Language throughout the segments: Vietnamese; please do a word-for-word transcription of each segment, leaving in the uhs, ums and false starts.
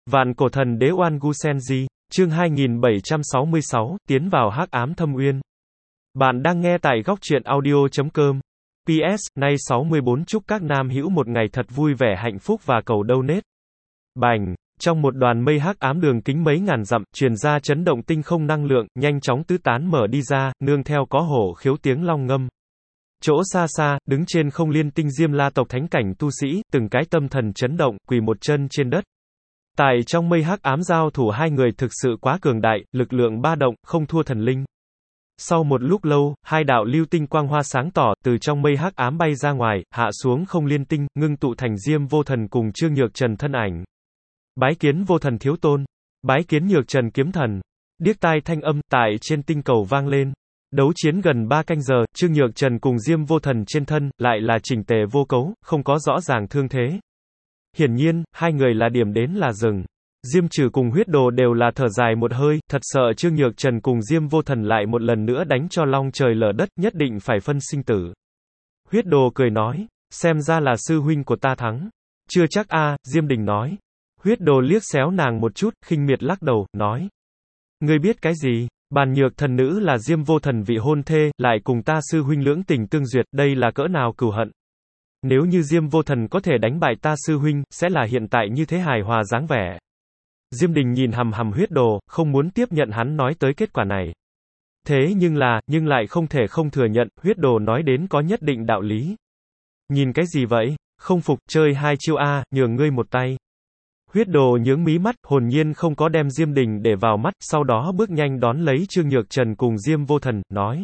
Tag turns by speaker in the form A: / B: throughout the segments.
A: Vạn cổ thần đế Oan Gu Senji, chương hai nghìn bảy trăm sáu mươi sáu, tiến vào hắc ám thâm uyên. Bạn đang nghe tại góc truyện audio chấm com. pê ét, nay sáu mươi bốn chúc các nam hữu một ngày thật vui vẻ hạnh phúc và cầu donate. Bành, trong một đoàn mây hắc ám đường kính mấy ngàn dặm, truyền ra chấn động tinh không năng lượng, nhanh chóng tứ tán mở đi ra, nương theo có hổ khiếu tiếng long ngâm. Chỗ xa xa, đứng trên không liên tinh Diêm La tộc thánh cảnh tu sĩ, từng cái tâm thần chấn động, quỳ một chân trên đất. Tại trong mây hắc ám giao thủ hai người thực sự quá cường đại, lực lượng ba động, không thua thần linh. Sau một lúc lâu, hai đạo lưu tinh quang hoa sáng tỏ, từ trong mây hắc ám bay ra ngoài, hạ xuống không liên tinh, ngưng tụ thành Diêm Vô Thần cùng Trương Nhược Trần thân ảnh. Bái kiến Vô Thần thiếu tôn. Bái kiến Nhược Trần kiếm thần. Điếc tai thanh âm, tại trên tinh cầu vang lên. Đấu chiến gần ba canh giờ, Trương Nhược Trần cùng Diêm Vô Thần trên thân, lại là chỉnh tề vô cấu, không có rõ ràng thương thế. Hiển nhiên, hai người là điểm đến là dừng. Diêm Trừ cùng Huyết Đồ đều là thở dài một hơi, thật sợ Trương Nhược Trần cùng Diêm Vô Thần lại một lần nữa đánh cho long trời lở đất, nhất định phải phân sinh tử. Huyết Đồ cười nói, xem ra là sư huynh của ta thắng. Chưa chắc a, Diêm Đình nói. Huyết Đồ liếc xéo nàng một chút, khinh miệt lắc đầu, nói. Ngươi biết cái gì? Bàn Nhược thần nữ là Diêm Vô Thần vị hôn thê, lại cùng ta sư huynh lưỡng tình tương duyệt, đây là cỡ nào cừu hận. Nếu như Diêm Vô Thần có thể đánh bại ta sư huynh, sẽ là hiện tại như thế hài hòa dáng vẻ. Diêm Đình nhìn hằm hằm Huyết Đồ, không muốn tiếp nhận hắn nói tới kết quả này. Thế nhưng là, nhưng lại không thể không thừa nhận, Huyết Đồ nói đến có nhất định đạo lý. Nhìn cái gì vậy? Không phục, chơi hai chiêu a, nhường ngươi một tay. Huyết Đồ nhướng mí mắt, hồn nhiên không có đem Diêm Đình để vào mắt, sau đó bước nhanh đón lấy Trương Nhược Trần cùng Diêm Vô Thần, nói.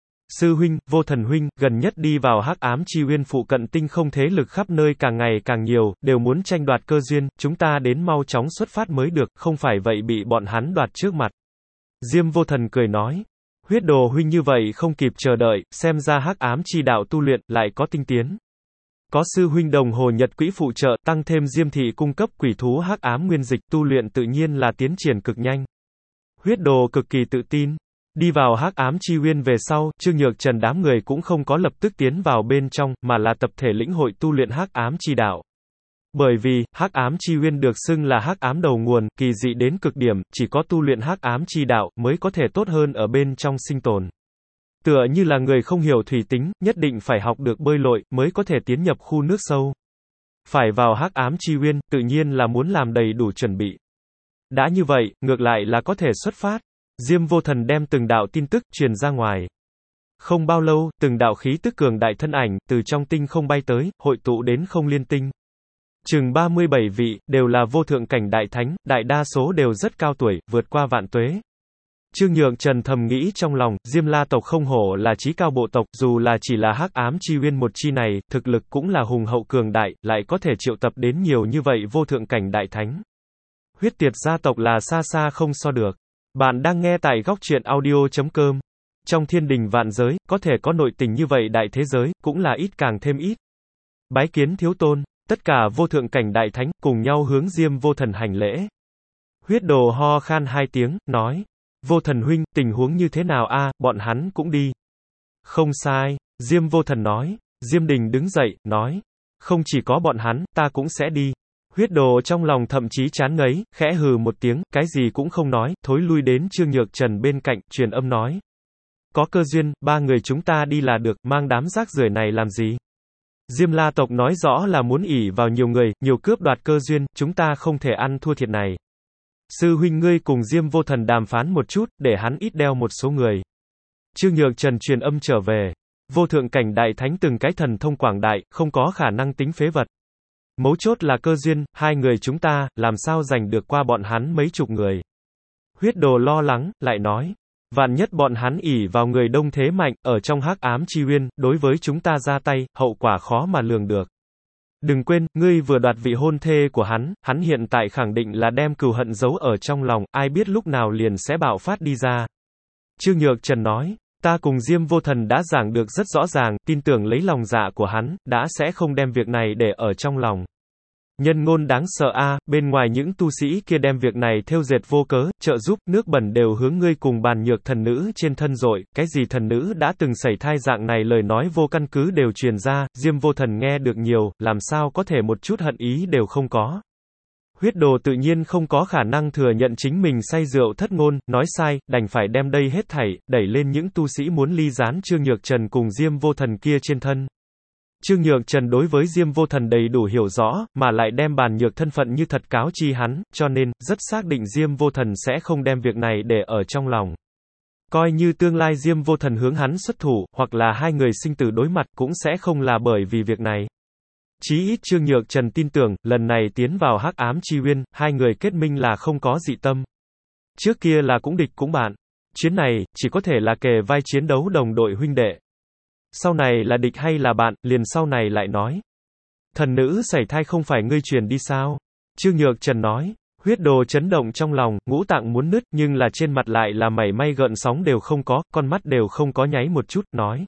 A: Sư huynh, Vô Thần huynh, gần nhất đi vào hắc ám chi uyên phụ cận tinh không thế lực khắp nơi càng ngày càng nhiều, đều muốn tranh đoạt cơ duyên, chúng ta đến mau chóng xuất phát mới được, không phải vậy bị bọn hắn đoạt trước mặt. Diêm Vô Thần cười nói. Huyết Đồ huynh như vậy không kịp chờ đợi, xem ra hắc ám chi đạo tu luyện, lại có tinh tiến. Có sư huynh đồng hồ nhật quỹ phụ trợ, tăng thêm Diêm thị cung cấp quỷ thú hắc ám nguyên dịch, tu luyện tự nhiên là tiến triển cực nhanh. Huyết Đồ cực kỳ tự tin. Đi vào hắc ám chi uyên về sau, Trương Nhược Trần đám người cũng không có lập tức tiến vào bên trong, mà là tập thể lĩnh hội tu luyện hắc ám chi đạo. Bởi vì, hắc ám chi uyên được xưng là hắc ám đầu nguồn, kỳ dị đến cực điểm, chỉ có tu luyện hắc ám chi đạo, mới có thể tốt hơn ở bên trong sinh tồn. Tựa như là người không hiểu thủy tính, nhất định phải học được bơi lội, mới có thể tiến nhập khu nước sâu. Phải vào hắc ám chi uyên, tự nhiên là muốn làm đầy đủ chuẩn bị. Đã như vậy, ngược lại là có thể xuất phát. Diêm Vô Thần đem từng đạo tin tức truyền ra ngoài. Không bao lâu, từng đạo khí tức cường đại thân ảnh, từ trong tinh không bay tới, hội tụ đến không liên tinh. Chừng ba mươi bảy vị, đều là vô thượng cảnh đại thánh, đại đa số đều rất cao tuổi, vượt qua vạn tuế. Trương Nhược Trần thầm nghĩ trong lòng, Diêm La tộc không hổ là chí cao bộ tộc, dù là chỉ là hắc ám chi uyên một chi này, thực lực cũng là hùng hậu cường đại, lại có thể triệu tập đến nhiều như vậy vô thượng cảnh đại thánh. Huyết Tiệt gia tộc là xa xa không so được. Bạn đang nghe tại góc truyện audio chấm com. Trong thiên đình vạn giới, có thể có nội tình như vậy đại thế giới, cũng là ít càng thêm ít. Bái kiến thiếu tôn, tất cả vô thượng cảnh đại thánh, cùng nhau hướng Diêm Vô Thần hành lễ. Huyết Đồ ho khan hai tiếng, nói. Vô Thần huynh, tình huống như thế nào a, bọn hắn cũng đi. Không sai, Diêm Vô Thần nói. Diêm Đình đứng dậy, nói. Không chỉ có bọn hắn, ta cũng sẽ đi. Huyết Đồ trong lòng thậm chí chán ngấy, khẽ hừ một tiếng, cái gì cũng không nói, thối lui đến Trương Nhược Trần bên cạnh, truyền âm nói. Có cơ duyên, ba người chúng ta đi là được, mang đám rác rưởi này làm gì? Diêm La tộc nói rõ là muốn ỷ vào nhiều người, nhiều cướp đoạt cơ duyên, chúng ta không thể ăn thua thiệt này. Sư huynh ngươi cùng Diêm Vô Thần đàm phán một chút, để hắn ít đeo một số người. Trương Nhược Trần truyền âm trở về. Vô thượng cảnh đại thánh từng cái thần thông quảng đại, không có khả năng tính phế vật. Mấu chốt là cơ duyên, hai người chúng ta, làm sao giành được qua bọn hắn mấy chục người. Huyết Đồ lo lắng, lại nói. Vạn nhất bọn hắn ỷ vào người đông thế mạnh, ở trong hắc ám chi uyên, đối với chúng ta ra tay, hậu quả khó mà lường được. Đừng quên, ngươi vừa đoạt vị hôn thê của hắn, hắn hiện tại khẳng định là đem cừu hận giấu ở trong lòng, ai biết lúc nào liền sẽ bạo phát đi ra. Trương Nhược Trần nói. Ta cùng Diêm Vô Thần đã giảng được rất rõ ràng, tin tưởng lấy lòng dạ của hắn, đã sẽ không đem việc này để ở trong lòng. Nhân ngôn đáng sợ a, bên ngoài những tu sĩ kia đem việc này thêu dệt vô cớ, trợ giúp, nước bẩn đều hướng ngươi cùng Bàn Nhược thần nữ trên thân rồi, cái gì thần nữ đã từng sảy thai dạng này lời nói vô căn cứ đều truyền ra, Diêm Vô Thần nghe được nhiều, làm sao có thể một chút hận ý đều không có. Huyết Đồ tự nhiên không có khả năng thừa nhận chính mình say rượu thất ngôn, nói sai, đành phải đem đây hết thảy, đẩy lên những tu sĩ muốn ly gián Trương Nhược Trần cùng Diêm Vô Thần kia trên thân. Trương Nhược Trần đối với Diêm Vô Thần đầy đủ hiểu rõ, mà lại đem Bàn Nhược thân phận như thật cáo chi hắn, cho nên, rất xác định Diêm Vô Thần sẽ không đem việc này để ở trong lòng. Coi như tương lai Diêm Vô Thần hướng hắn xuất thủ, hoặc là hai người sinh tử đối mặt, cũng sẽ không là bởi vì việc này. Chí ít Trương Nhược Trần tin tưởng, lần này tiến vào Hắc Ám Chi Uyên, hai người kết minh là không có dị tâm. Trước kia là cũng địch cũng bạn. Chuyến này, chỉ có thể là kề vai chiến đấu đồng đội huynh đệ. Sau này là địch hay là bạn, liền sau này lại nói. Thần nữ sảy thai không phải ngươi truyền đi sao? Trương Nhược Trần nói. Huyết Đồ chấn động trong lòng, ngũ tạng muốn nứt, nhưng là trên mặt lại là mảy may gợn sóng đều không có, con mắt đều không có nháy một chút, nói.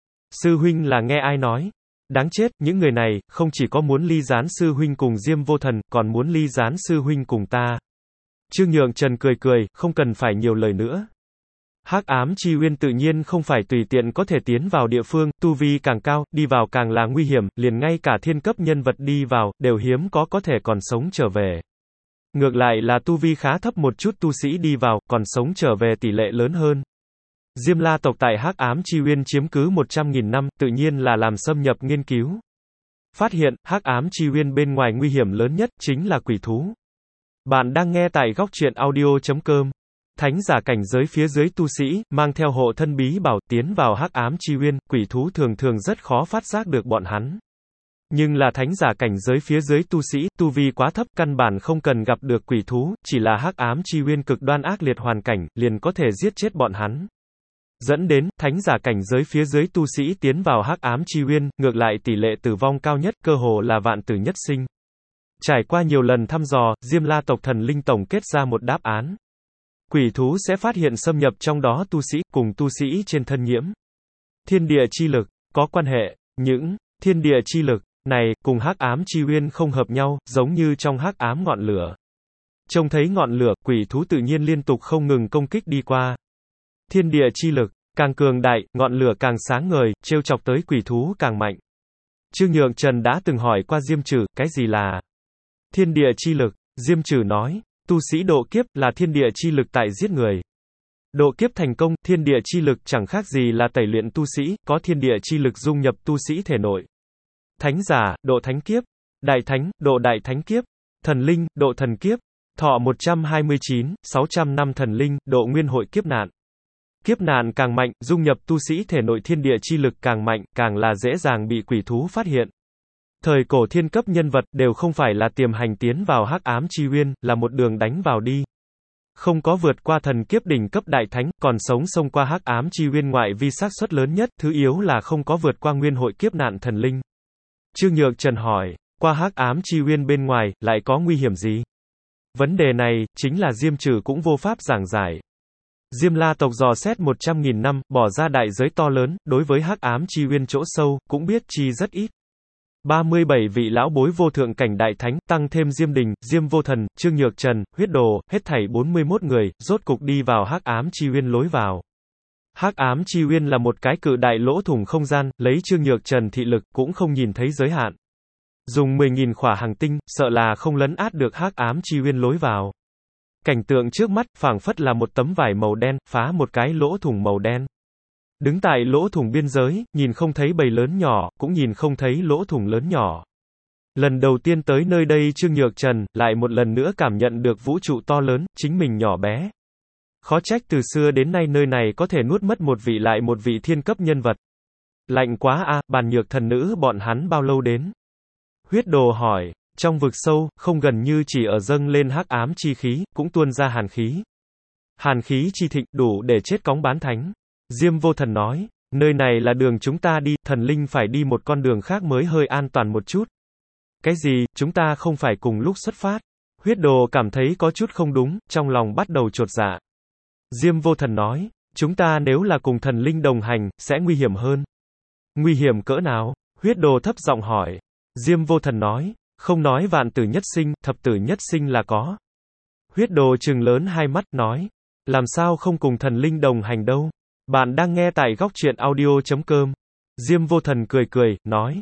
A: Sư huynh là nghe ai nói? Đáng chết, những người này, không chỉ có muốn ly gián sư huynh cùng Diêm Vô Thần, còn muốn ly gián sư huynh cùng ta. Trương Nhược Trần cười cười, không cần phải nhiều lời nữa. Hắc Ám Chi Uyên tự nhiên không phải tùy tiện có thể tiến vào địa phương, tu vi càng cao, đi vào càng là nguy hiểm, liền ngay cả thiên cấp nhân vật đi vào, đều hiếm có có thể còn sống trở về. Ngược lại là tu vi khá thấp một chút tu sĩ đi vào, còn sống trở về tỷ lệ lớn hơn. Diêm La tộc tại Hắc Ám Chi Uyên chiếm cứ một trăm nghìn năm, tự nhiên là làm xâm nhập nghiên cứu. Phát hiện, Hắc Ám Chi Uyên bên ngoài nguy hiểm lớn nhất, chính là quỷ thú. Bạn đang nghe tại góc truyện audio chấm com. Thánh giả cảnh giới phía dưới tu sĩ, mang theo hộ thân bí bảo, tiến vào Hắc Ám Chi Uyên, quỷ thú thường thường rất khó phát giác được bọn hắn. Nhưng là thánh giả cảnh giới phía dưới tu sĩ, tu vi quá thấp, căn bản không cần gặp được quỷ thú, chỉ là Hắc Ám Chi Uyên cực đoan ác liệt hoàn cảnh, liền có thể giết chết bọn hắn. Dẫn đến, thánh giả cảnh giới phía dưới tu sĩ tiến vào Hắc Ám Chi Uyên, ngược lại tỷ lệ tử vong cao nhất, cơ hồ là vạn tử nhất sinh. Trải qua nhiều lần thăm dò, Diêm La tộc thần linh tổng kết ra một đáp án. Quỷ thú sẽ phát hiện xâm nhập trong đó tu sĩ, cùng tu sĩ trên thân nhiễm thiên địa chi lực, có quan hệ. Những thiên địa chi lực này, cùng Hắc Ám Chi Uyên không hợp nhau, giống như trong hắc ám ngọn lửa. Trông thấy ngọn lửa, quỷ thú tự nhiên liên tục không ngừng công kích đi qua. Thiên địa chi lực, càng cường đại, ngọn lửa càng sáng ngời, trêu chọc tới quỷ thú càng mạnh. Trương Nhược Trần đã từng hỏi qua Diêm Trừ, cái gì là thiên địa chi lực? Diêm Trừ nói, tu sĩ độ kiếp, là thiên địa chi lực tại giết người. Độ kiếp thành công, thiên địa chi lực chẳng khác gì là tẩy luyện tu sĩ, có thiên địa chi lực dung nhập tu sĩ thể nội. Thánh giả, độ thánh kiếp. Đại thánh, độ đại thánh kiếp. Thần linh, độ thần kiếp. Thọ một trăm hai mươi chín, sáu trăm năm thần linh, độ nguyên hội kiếp nạn. Kiếp nạn càng mạnh, dung nhập tu sĩ thể nội thiên địa chi lực càng mạnh, càng là dễ dàng bị quỷ thú phát hiện. Thời cổ thiên cấp nhân vật, đều không phải là tiềm hành tiến vào Hắc Ám Chi Uyên, là một đường đánh vào đi. Không có vượt qua thần kiếp đỉnh cấp đại thánh, còn sống xông qua Hắc Ám Chi Uyên ngoại vi xác suất lớn nhất, thứ yếu là không có vượt qua nguyên hội kiếp nạn thần linh. Trương Nhược Trần hỏi, qua Hắc Ám Chi Uyên bên ngoài, lại có nguy hiểm gì? Vấn đề này, chính là Diêm Trừ cũng vô pháp giảng giải. Diêm La tộc dò xét một trăm nghìn năm, bỏ ra đại giới to lớn, đối với Hắc Ám Chi Uyên chỗ sâu, cũng biết chi rất ít. ba mươi bảy vị lão bối vô thượng cảnh đại thánh, tăng thêm Diêm Đình, Diêm Vô Thần, Trương Nhược Trần, Huyết Đồ, hết thảy bốn mươi mốt người, rốt cục đi vào Hắc Ám Chi Uyên lối vào. Hắc Ám Chi Uyên là một cái cự đại lỗ thủng không gian, lấy Trương Nhược Trần thị lực, cũng không nhìn thấy giới hạn. Dùng mười nghìn khỏa hành tinh, sợ là không lấn át được Hắc Ám Chi Uyên lối vào. Cảnh tượng trước mắt, phảng phất là một tấm vải màu đen, phá một cái lỗ thủng màu đen. Đứng tại lỗ thủng biên giới, nhìn không thấy bầy lớn nhỏ, cũng nhìn không thấy lỗ thủng lớn nhỏ. Lần đầu tiên tới nơi đây Trương Nhược Trần, lại một lần nữa cảm nhận được vũ trụ to lớn, chính mình nhỏ bé. Khó trách từ xưa đến nay nơi này có thể nuốt mất một vị lại một vị thiên cấp nhân vật. Lạnh quá a, à, Bàn Nhược thần nữ bọn hắn bao lâu đến? Huyết Đồ hỏi, trong vực sâu, không gần như chỉ ở dâng lên hắc ám chi khí, cũng tuôn ra hàn khí. Hàn khí chi thịnh, đủ để chết cóng bán thánh. Diêm Vô Thần nói, nơi này là đường chúng ta đi, thần linh phải đi một con đường khác mới hơi an toàn một chút. Cái gì, chúng ta không phải cùng lúc xuất phát? Huyết Đồ cảm thấy có chút không đúng, trong lòng bắt đầu chột dạ. Diêm Vô Thần nói, chúng ta nếu là cùng thần linh đồng hành, sẽ nguy hiểm hơn. Nguy hiểm cỡ nào? Huyết Đồ thấp giọng hỏi. Diêm Vô Thần nói, không nói vạn tử nhất sinh, thập tử nhất sinh là có. Huyết Đồ trừng lớn hai mắt, nói, làm sao không cùng thần linh đồng hành đâu? Bạn đang nghe tại góc truyện audio chấm com. Diêm Vô Thần cười cười, nói,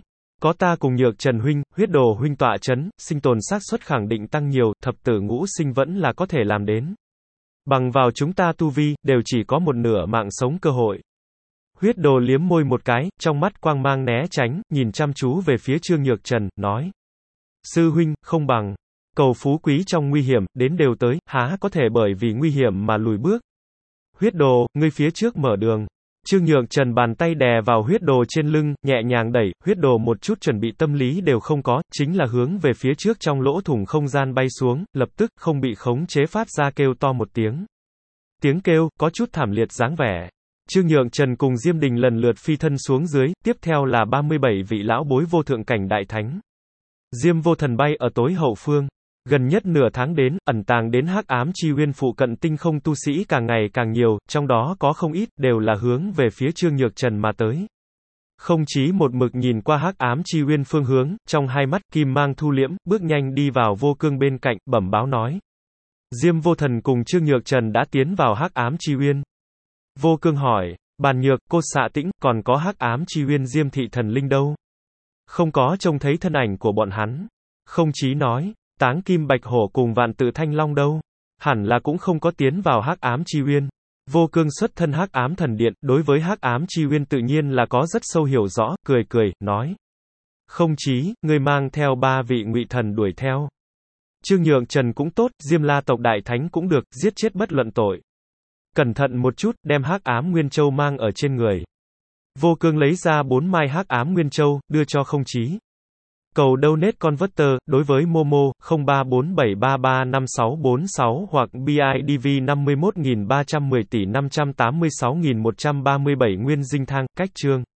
A: Có ta cùng Nhược Trần huynh, Huyết Đồ huynh tọa chấn, sinh tồn xác suất khẳng định tăng nhiều, thập tử ngũ sinh vẫn là có thể làm đến. Bằng vào chúng ta tu vi, đều chỉ có một nửa mạng sống cơ hội. Huyết Đồ liếm môi một cái, trong mắt quang mang né tránh, nhìn chăm chú về phía Trương Nhược Trần, nói. Sư huynh, không bằng. Cầu phú quý trong nguy hiểm, đến đều tới, há có thể bởi vì nguy hiểm mà lùi bước. Huyết Đồ, ngươi phía trước mở đường. Trương Nhược Trần bàn tay đè vào Huyết Đồ trên lưng, nhẹ nhàng đẩy, Huyết Đồ một chút chuẩn bị tâm lý đều không có, chính là hướng về phía trước trong lỗ thủng không gian bay xuống, lập tức, không bị khống chế phát ra kêu to một tiếng. Tiếng kêu, có chút thảm liệt dáng vẻ. Trương Nhược Trần cùng Diêm Đình lần lượt phi thân xuống dưới, tiếp theo là ba mươi bảy vị lão bối vô thượng cảnh đại thánh. Diêm Vô Thần bay ở tối hậu phương. Gần nhất nửa tháng đến, ẩn tàng đến hắc ám chi uyên phụ cận tinh không tu sĩ càng ngày càng nhiều, trong đó có không ít, đều là hướng về phía Trương Nhược Trần mà tới. Không chí một mực nhìn qua hắc ám chi uyên phương hướng, trong hai mắt kim mang thu liễm, bước nhanh đi vào Vô Cương bên cạnh, bẩm báo nói. Diêm Vô Thần cùng Trương Nhược Trần đã tiến vào hắc ám chi uyên. Vô Cương hỏi, Bàn Nhược, Cô Xạ Tĩnh, còn có hắc ám chi uyên Diêm thị thần linh đâu? Không có trông thấy thân ảnh của bọn hắn. Không chí nói. Táng Kim Bạch Hổ cùng Vạn Tự Thanh Long đâu? Hẳn là cũng không có tiến vào hắc ám chi uyên. Vô Cương xuất thân hắc ám thần điện, đối với hắc ám chi uyên tự nhiên là có rất sâu hiểu rõ, cười cười, nói. Không chí, ngươi mang theo ba vị ngụy thần đuổi theo. Trương Nhược Trần cũng tốt, Diêm La tộc đại thánh cũng được, giết chết bất luận tội. Cẩn thận một chút, đem hắc ám Nguyên Châu mang ở trên người. Vô Cương lấy ra bốn mai hắc ám Nguyên Châu, đưa cho Không Chí. Cầu donate converter, đối với Momo, không ba bốn bảy ba ba năm sáu bốn sáu hoặc bê i đê vê năm mươi mốt nghìn ba trăm mười tỷ năm trăm tám mươi sáu nghìn một trăm ba mươi bảy Nguyên Dinh Thang, cách chương.